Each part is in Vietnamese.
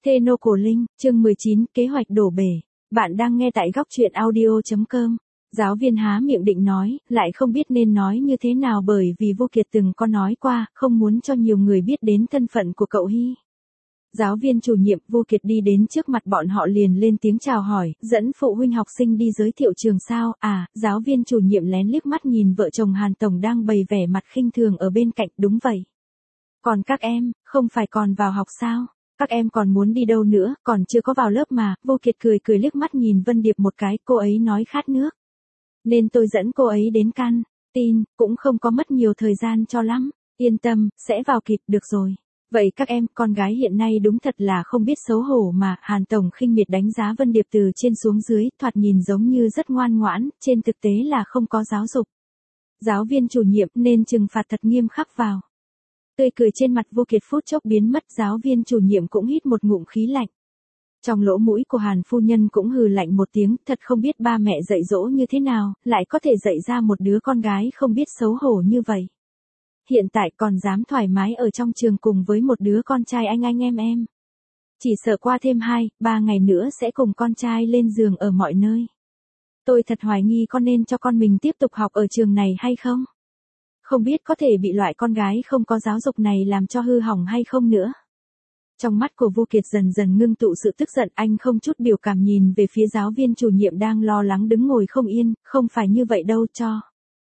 Thê nô cổ linh, chương 19, kế hoạch đổ bể. Bạn đang nghe tại góc truyện audio.com. Giáo viên há miệng định nói, lại không biết nên nói như thế nào bởi vì Vô Kiệt từng có nói qua, không muốn cho nhiều người biết đến thân phận của cậu Hy. Giáo viên chủ nhiệm Vô Kiệt đi đến trước mặt bọn họ liền lên tiếng chào hỏi, dẫn phụ huynh học sinh đi giới thiệu trường sao. Giáo viên chủ nhiệm lén liếc mắt nhìn vợ chồng Hàn Tổng đang bày vẻ mặt khinh thường ở bên cạnh, đúng vậy. Còn các em, không phải còn vào học sao? Các em còn muốn đi đâu nữa, còn chưa có vào lớp mà. Vô Kiệt cười liếc mắt nhìn Vân Điệp một cái, cô ấy nói khát nước. Nên tôi dẫn cô ấy đến căn tin, cũng không có mất nhiều thời gian cho lắm. Yên tâm, sẽ vào kịp được rồi. Vậy các em, con gái hiện nay đúng thật là không biết xấu hổ mà. Hàn Tổng khinh miệt đánh giá Vân Điệp từ trên xuống dưới, thoạt nhìn giống như rất ngoan ngoãn, trên thực tế là không có giáo dục. Giáo viên chủ nhiệm nên trừng phạt thật nghiêm khắc vào. Tươi cười trên mặt Vô Kiệt phút chốc biến mất, giáo viên chủ nhiệm cũng hít một ngụm khí lạnh. Trong lỗ mũi của Hàn phu nhân cũng hừ lạnh một tiếng, thật không biết ba mẹ dạy dỗ như thế nào, lại có thể dạy ra một đứa con gái không biết xấu hổ như vậy. Hiện tại còn dám thoải mái ở trong trường cùng với một đứa con trai anh em. Chỉ sợ qua thêm 2-3 ngày nữa sẽ cùng con trai lên giường ở mọi nơi. Tôi thật hoài nghi con nên cho con mình tiếp tục học ở trường này hay không? Không biết có thể bị loại con gái không có giáo dục này làm cho hư hỏng hay không nữa. Trong mắt của Vô Kiệt dần dần ngưng tụ sự tức giận, anh không chút biểu cảm nhìn về phía giáo viên chủ nhiệm đang lo lắng đứng ngồi không yên, không phải như vậy đâu cho.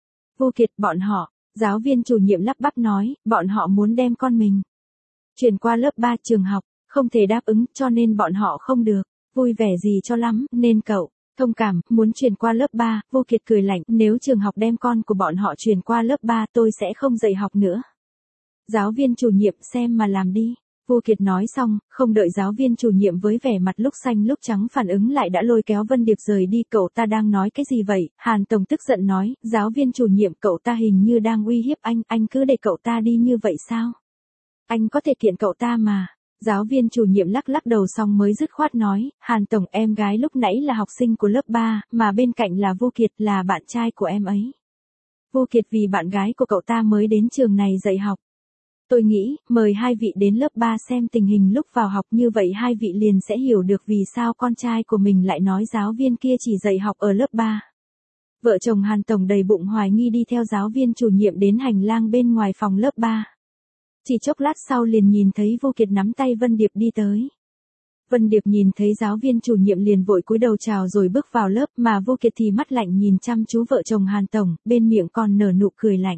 Vô Kiệt, bọn họ, giáo viên chủ nhiệm lắp bắp nói, bọn họ muốn đem con mình chuyển qua lớp 3 trường học, không thể đáp ứng cho nên bọn họ không được vui vẻ gì cho lắm, nên cậu thông cảm, muốn chuyển qua lớp 3, Vô Kiệt cười lạnh, nếu trường học đem con của bọn họ chuyển qua lớp 3 tôi sẽ không dạy học nữa. Giáo viên chủ nhiệm xem mà làm đi. Vô Kiệt nói xong, không đợi giáo viên chủ nhiệm với vẻ mặt lúc xanh lúc trắng phản ứng lại đã lôi kéo Vân Điệp rời đi. Cậu ta đang nói cái gì vậy? Hàn Tổng tức giận nói, giáo viên chủ nhiệm cậu ta hình như đang uy hiếp anh cứ để cậu ta đi như vậy sao? Anh có thể kiện cậu ta mà. Giáo viên chủ nhiệm lắc đầu xong mới dứt khoát nói, Hàn Tổng em gái lúc nãy là học sinh của lớp 3, mà bên cạnh là Vô Kiệt là bạn trai của em ấy. Vô Kiệt vì bạn gái của cậu ta mới đến trường này dạy học. Tôi nghĩ, mời hai vị đến lớp 3 xem tình hình lúc vào học như vậy hai vị liền sẽ hiểu được vì sao con trai của mình lại nói giáo viên kia chỉ dạy học ở lớp 3. Vợ chồng Hàn Tổng đầy bụng hoài nghi đi theo giáo viên chủ nhiệm đến hành lang bên ngoài phòng lớp 3. Chỉ chốc lát sau liền nhìn thấy Vô Kiệt nắm tay Vân Điệp đi tới. Vân Điệp nhìn thấy giáo viên chủ nhiệm liền vội cúi đầu chào rồi bước vào lớp mà Vô Kiệt thì mắt lạnh nhìn chăm chú vợ chồng Hàn Tổng, bên miệng còn nở nụ cười lạnh.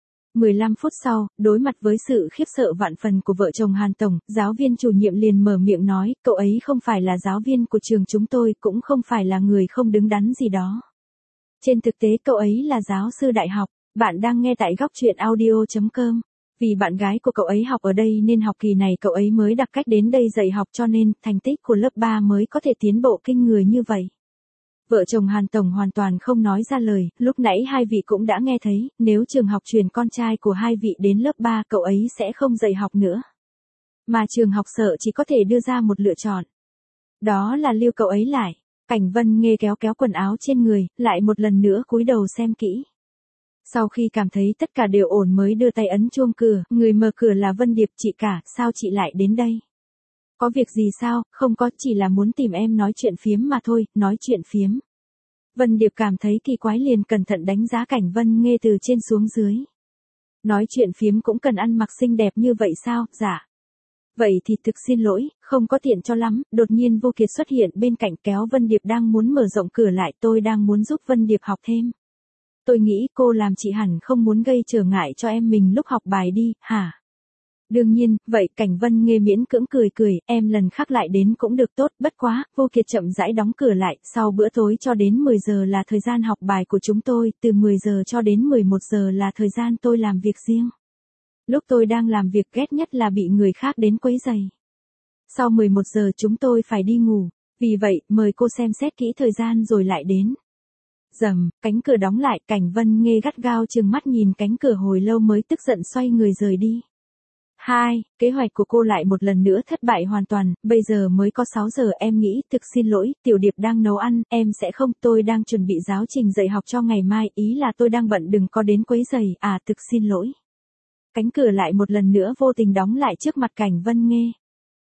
15 phút sau, đối mặt với sự khiếp sợ vạn phần của vợ chồng Hàn Tổng, giáo viên chủ nhiệm liền mở miệng nói, cậu ấy không phải là giáo viên của trường chúng tôi, cũng không phải là người không đứng đắn gì đó. Trên thực tế cậu ấy là giáo sư đại học, bạn đang nghe tại góc truyện audio.com. Vì bạn gái của cậu ấy học ở đây nên học kỳ này cậu ấy mới đặc cách đến đây dạy học cho nên thành tích của lớp 3 mới có thể tiến bộ kinh người như vậy. Vợ chồng Hàn Tổng hoàn toàn không nói ra lời, lúc nãy hai vị cũng đã nghe thấy, nếu trường học truyền con trai của hai vị đến lớp 3 cậu ấy sẽ không dạy học nữa. Mà trường học sợ chỉ có thể đưa ra một lựa chọn. Đó là lưu cậu ấy lại. Cảnh Vân Nghê kéo quần áo trên người, lại một lần nữa cúi đầu xem kỹ. Sau khi cảm thấy tất cả đều ổn mới đưa tay ấn chuông cửa, người mở cửa là Vân Điệp. Chị cả, sao chị lại đến đây? Có việc gì sao? Không có, chỉ là muốn tìm em nói chuyện phiếm mà thôi, nói chuyện phiếm. Vân Điệp cảm thấy kỳ quái liền cẩn thận đánh giá Cảnh Vân Nghê từ trên xuống dưới. Nói chuyện phiếm cũng cần ăn mặc xinh đẹp như vậy sao? Dạ. Vậy thì thực xin lỗi, không có tiện cho lắm. Đột nhiên Vô Kiệt xuất hiện bên cạnh kéo Vân Điệp đang muốn mở rộng cửa lại, tôi đang muốn giúp Vân Điệp học thêm. Tôi nghĩ cô làm chị hẳn không muốn gây trở ngại cho em mình lúc học bài đi, hả? Đương nhiên, vậy Cảnh Vân Nghê miễn cưỡng cười, em lần khác lại đến cũng được tốt, bất quá, Vô Kiệt chậm rãi đóng cửa lại, sau bữa tối cho đến 10 giờ là thời gian học bài của chúng tôi, từ 10 giờ cho đến 11 giờ là thời gian tôi làm việc riêng. Lúc tôi đang làm việc ghét nhất là bị người khác đến quấy rầy. Sau 11 giờ chúng tôi phải đi ngủ, vì vậy, mời cô xem xét kỹ thời gian rồi lại đến. Rầm, cánh cửa đóng lại, Cảnh Vân Nghê gắt gao trừng mắt nhìn cánh cửa hồi lâu mới tức giận xoay người rời đi. Kế hoạch của cô lại một lần nữa thất bại hoàn toàn, bây giờ mới có 6 giờ em nghĩ, thực xin lỗi, Tiểu Điệp đang nấu ăn, em sẽ không, tôi đang chuẩn bị giáo trình dạy học cho ngày mai, ý là tôi đang bận đừng có đến quấy rầy, thực xin lỗi. Cánh cửa lại một lần nữa vô tình đóng lại trước mặt Cảnh Vân Nghê.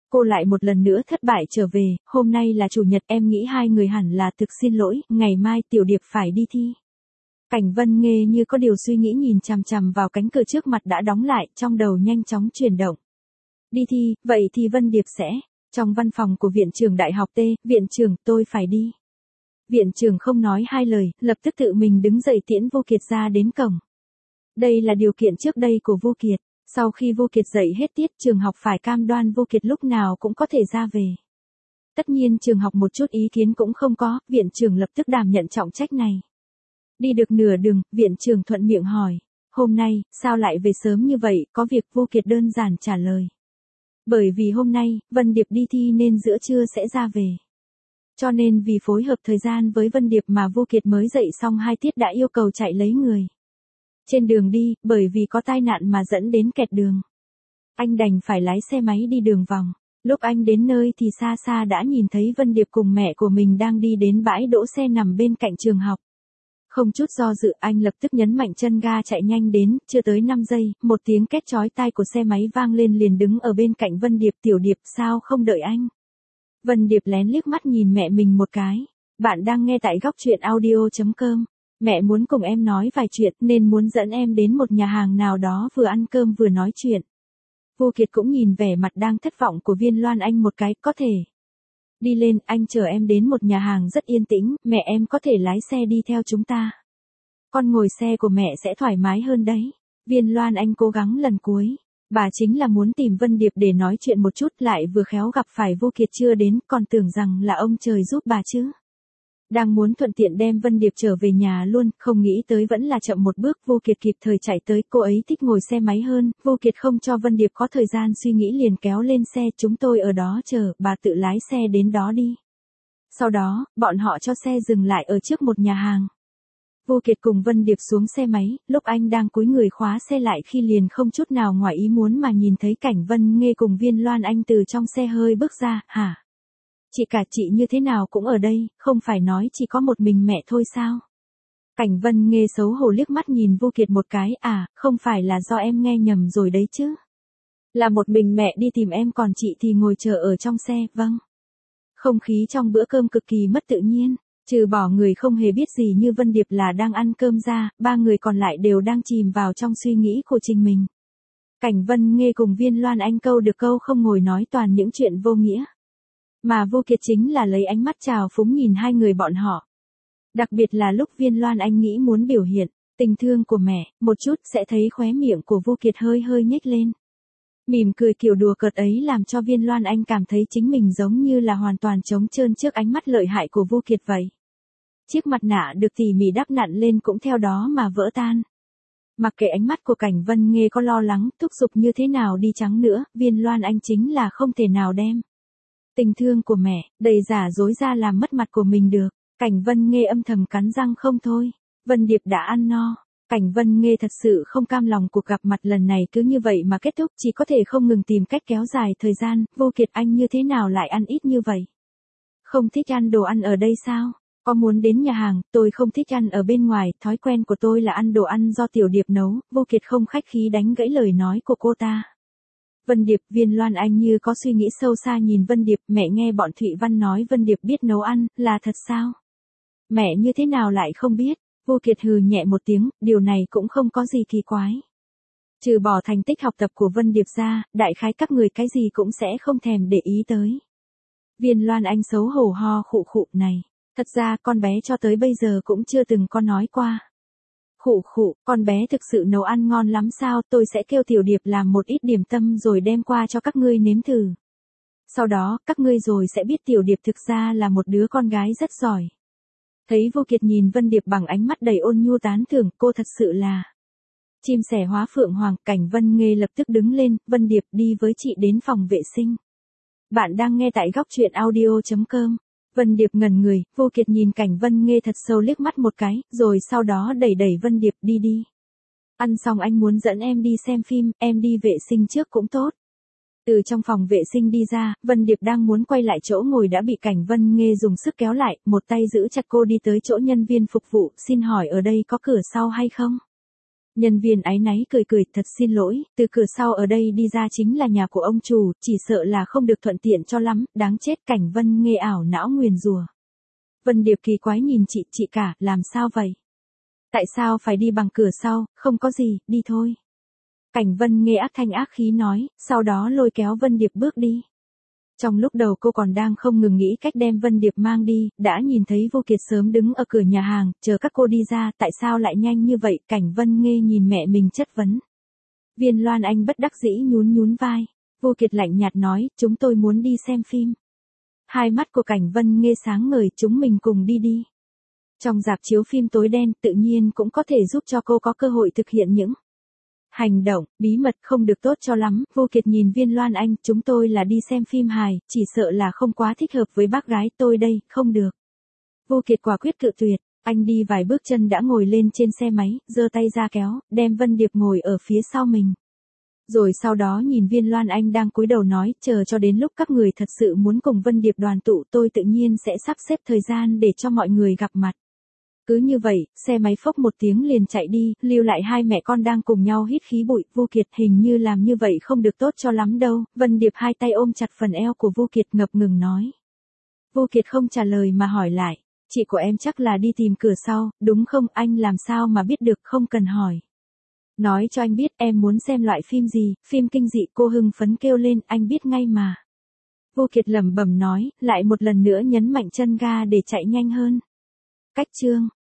Cô lại một lần nữa thất bại trở về, hôm nay là chủ nhật em nghĩ hai người hẳn là thực xin lỗi, ngày mai Tiểu Điệp phải đi thi. Cảnh Vân Nghê như có điều suy nghĩ nhìn chằm chằm vào cánh cửa trước mặt đã đóng lại, trong đầu nhanh chóng chuyển động. Đi thi, vậy thì Vân Điệp sẽ. Trong văn phòng của viện trưởng đại học T, viện trưởng tôi phải đi. Viện trưởng không nói hai lời, lập tức tự mình đứng dậy tiễn Vô Kiệt ra đến cổng. Đây là điều kiện trước đây của Vô Kiệt. Sau khi Vô Kiệt dạy hết tiết, trường học phải cam đoan Vô Kiệt lúc nào cũng có thể ra về. Tất nhiên trường học một chút ý kiến cũng không có, viện trưởng lập tức đảm nhận trọng trách này. Đi được nửa đường, viện trưởng thuận miệng hỏi, hôm nay, sao lại về sớm như vậy, có việc? Vô Kiệt đơn giản trả lời. Bởi vì hôm nay, Vân Điệp đi thi nên giữa trưa sẽ ra về. Cho nên vì phối hợp thời gian với Vân Điệp mà Vô Kiệt mới dạy xong 2 tiết đã yêu cầu chạy lấy người. Trên đường đi, bởi vì có tai nạn mà dẫn đến kẹt đường. Anh đành phải lái xe máy đi đường vòng. Lúc anh đến nơi thì xa xa đã nhìn thấy Vân Điệp cùng mẹ của mình đang đi đến bãi đỗ xe nằm bên cạnh trường học. Không chút do dự anh lập tức nhấn mạnh chân ga chạy nhanh đến, chưa tới 5 giây, một tiếng két chói tai của xe máy vang lên liền đứng ở bên cạnh Vân Điệp. Tiểu Điệp sao không đợi anh? Vân Điệp lén liếc mắt nhìn mẹ mình một cái. Bạn đang nghe tại góc truyện audio.com. Mẹ muốn cùng em nói vài chuyện nên muốn dẫn em đến một nhà hàng nào đó vừa ăn cơm vừa nói chuyện. Vô Kiệt cũng nhìn vẻ mặt đang thất vọng của Viên Loan Anh một cái, có thể. Đi lên, anh chở em đến một nhà hàng rất yên tĩnh, mẹ em có thể lái xe đi theo chúng ta. Con ngồi xe của mẹ sẽ thoải mái hơn đấy. Viên Loan Anh cố gắng lần cuối. Bà chính là muốn tìm Vân Điệp để nói chuyện một chút, lại vừa khéo gặp phải Vô Kiệt chưa đến, còn tưởng rằng là ông trời giúp bà chứ. Đang muốn thuận tiện đem Vân Điệp trở về nhà luôn, không nghĩ tới vẫn là chậm một bước. Vô Kiệt kịp thời chạy tới, cô ấy thích ngồi xe máy hơn. Vô Kiệt không cho Vân Điệp có thời gian suy nghĩ liền kéo lên xe, chúng tôi ở đó chờ, bà tự lái xe đến đó đi. Sau đó, bọn họ cho xe dừng lại ở trước một nhà hàng. Vô Kiệt cùng Vân Điệp xuống xe máy, lúc anh đang cúi người khóa xe lại khi liền không chút nào ngoài ý muốn mà nhìn thấy Cảnh Vân Nghê cùng Viên Loan Anh từ trong xe hơi bước ra. Hả? Chị cả chị như thế nào cũng ở đây, không phải nói chỉ có một mình mẹ thôi sao? Cảnh Vân Nghê xấu hổ liếc mắt nhìn Vô Kiệt một cái, à, không phải là do em nghe nhầm rồi đấy chứ? Là một mình mẹ đi tìm em còn chị thì ngồi chờ ở trong xe, vâng. Không khí trong bữa cơm cực kỳ mất tự nhiên, trừ bỏ người không hề biết gì như Vân Điệp là đang ăn cơm ra, ba người còn lại đều đang chìm vào trong suy nghĩ của chính mình. Cảnh Vân Nghê cùng Viên Loan Anh câu được câu không ngồi nói toàn những chuyện vô nghĩa. Mà Vô Kiệt chính là lấy ánh mắt trào phúng nhìn hai người bọn họ. Đặc biệt là lúc Viên Loan Anh nghĩ muốn biểu hiện tình thương của mẹ, một chút sẽ thấy khóe miệng của Vô Kiệt hơi hơi nhếch lên. Mỉm cười kiểu đùa cợt ấy làm cho Viên Loan Anh cảm thấy chính mình giống như là hoàn toàn trống trơn trước ánh mắt lợi hại của Vô Kiệt vậy. Chiếc mặt nạ được tỉ mỉ đắp nặn lên cũng theo đó mà vỡ tan. Mặc kệ ánh mắt của Cảnh Vân Nghê có lo lắng, thúc giục như thế nào đi chăng nữa, Viên Loan Anh chính là không thể nào đem tình thương của mẹ, đầy giả dối ra làm mất mặt của mình được. Cảnh Vân Nghê âm thầm cắn răng không thôi. Vân Điệp đã ăn no. Cảnh Vân Nghê thật sự không cam lòng cuộc gặp mặt lần này cứ như vậy mà kết thúc, chỉ có thể không ngừng tìm cách kéo dài thời gian. Vô Kiệt anh như thế nào lại ăn ít như vậy? Không thích ăn đồ ăn ở đây sao? Có muốn đến nhà hàng, tôi không thích ăn ở bên ngoài, thói quen của tôi là ăn đồ ăn do Tiểu Điệp nấu. Vô Kiệt không khách khí đánh gãy lời nói của cô ta. Vân Điệp, Viên Loan Anh như có suy nghĩ sâu xa nhìn Vân Điệp, mẹ nghe bọn Thụy Văn nói Vân Điệp biết nấu ăn, là thật sao? Mẹ như thế nào lại không biết? Vô Kiệt hừ nhẹ một tiếng, điều này cũng không có gì kỳ quái. Trừ bỏ thành tích học tập của Vân Điệp ra, đại khái các người cái gì cũng sẽ không thèm để ý tới. Viên Loan Anh xấu hổ ho khụ khụ này. Thật ra con bé cho tới bây giờ cũng chưa từng có nói qua. Khụ khụ, con bé thực sự nấu ăn ngon lắm sao, tôi sẽ kêu Tiểu Điệp làm một ít điểm tâm rồi đem qua cho các ngươi nếm thử. Sau đó, các ngươi rồi sẽ biết Tiểu Điệp thực ra là một đứa con gái rất giỏi. Thấy Vô Kiệt nhìn Vân Điệp bằng ánh mắt đầy ôn nhu tán thưởng, cô thật sự là chim sẻ hóa phượng hoàng. Cảnh Vân Nghê lập tức đứng lên, Vân Điệp đi với chị đến phòng vệ sinh. Bạn đang nghe tại góc truyện audio.com. Vân Điệp ngẩn người, Vô Kiệt nhìn Cảnh Vân Nghê thật sâu liếc mắt một cái, rồi sau đó đẩy Vân Điệp đi đi. Ăn xong anh muốn dẫn em đi xem phim, em đi vệ sinh trước cũng tốt. Từ trong phòng vệ sinh đi ra, Vân Điệp đang muốn quay lại chỗ ngồi đã bị Cảnh Vân Nghê dùng sức kéo lại, một tay giữ chặt cô đi tới chỗ nhân viên phục vụ, xin hỏi ở đây có cửa sau hay không? Nhân viên áy náy cười cười, thật xin lỗi, từ cửa sau ở đây đi ra chính là nhà của ông chủ, chỉ sợ là không được thuận tiện cho lắm, đáng chết. Cảnh Vân Nghê ảo não nguyền rủa. Vân Điệp kỳ quái nhìn chị cả, làm sao vậy? Tại sao phải đi bằng cửa sau, không có gì, đi thôi. Cảnh Vân Nghê ác thanh ác khí nói, sau đó lôi kéo Vân Điệp bước đi. Trong lúc đầu cô còn đang không ngừng nghĩ cách đem Vân Điệp mang đi, đã nhìn thấy Vô Kiệt sớm đứng ở cửa nhà hàng, chờ các cô đi ra, tại sao lại nhanh như vậy? Cảnh Vân Nghê nhìn mẹ mình chất vấn. Viên Loan Anh bất đắc dĩ nhún vai. Vô Kiệt lạnh nhạt nói, chúng tôi muốn đi xem phim. Hai mắt của Cảnh Vân Nghê sáng ngời, chúng mình cùng đi. Trong rạp chiếu phim tối đen, tự nhiên cũng có thể giúp cho cô có cơ hội thực hiện những hành động, bí mật không được tốt cho lắm. Vô Kiệt nhìn Viên Loan Anh, chúng tôi là đi xem phim hài, chỉ sợ là không quá thích hợp với bác gái tôi đây, không được. Vô Kiệt quả quyết cự tuyệt, anh đi vài bước chân đã ngồi lên trên xe máy, giơ tay ra kéo, đem Vân Điệp ngồi ở phía sau mình. Rồi sau đó nhìn Viên Loan Anh đang cúi đầu nói, chờ cho đến lúc các người thật sự muốn cùng Vân Điệp đoàn tụ tôi tự nhiên sẽ sắp xếp thời gian để cho mọi người gặp mặt. Cứ như vậy, xe máy phốc một tiếng liền chạy đi, lưu lại hai mẹ con đang cùng nhau hít khí bụi. Vô Kiệt hình như làm như vậy không được tốt cho lắm đâu. Vân Điệp hai tay ôm chặt phần eo của Vô Kiệt ngập ngừng nói. Vô Kiệt không trả lời mà hỏi lại, chị của em chắc là đi tìm cửa sau, đúng không? Anh làm sao mà biết được, không cần hỏi. Nói cho anh biết em muốn xem loại phim gì, phim kinh dị. Cô hưng phấn kêu lên, anh biết ngay mà. Vô Kiệt lẩm bẩm nói, lại một lần nữa nhấn mạnh chân ga để chạy nhanh hơn. Cách chương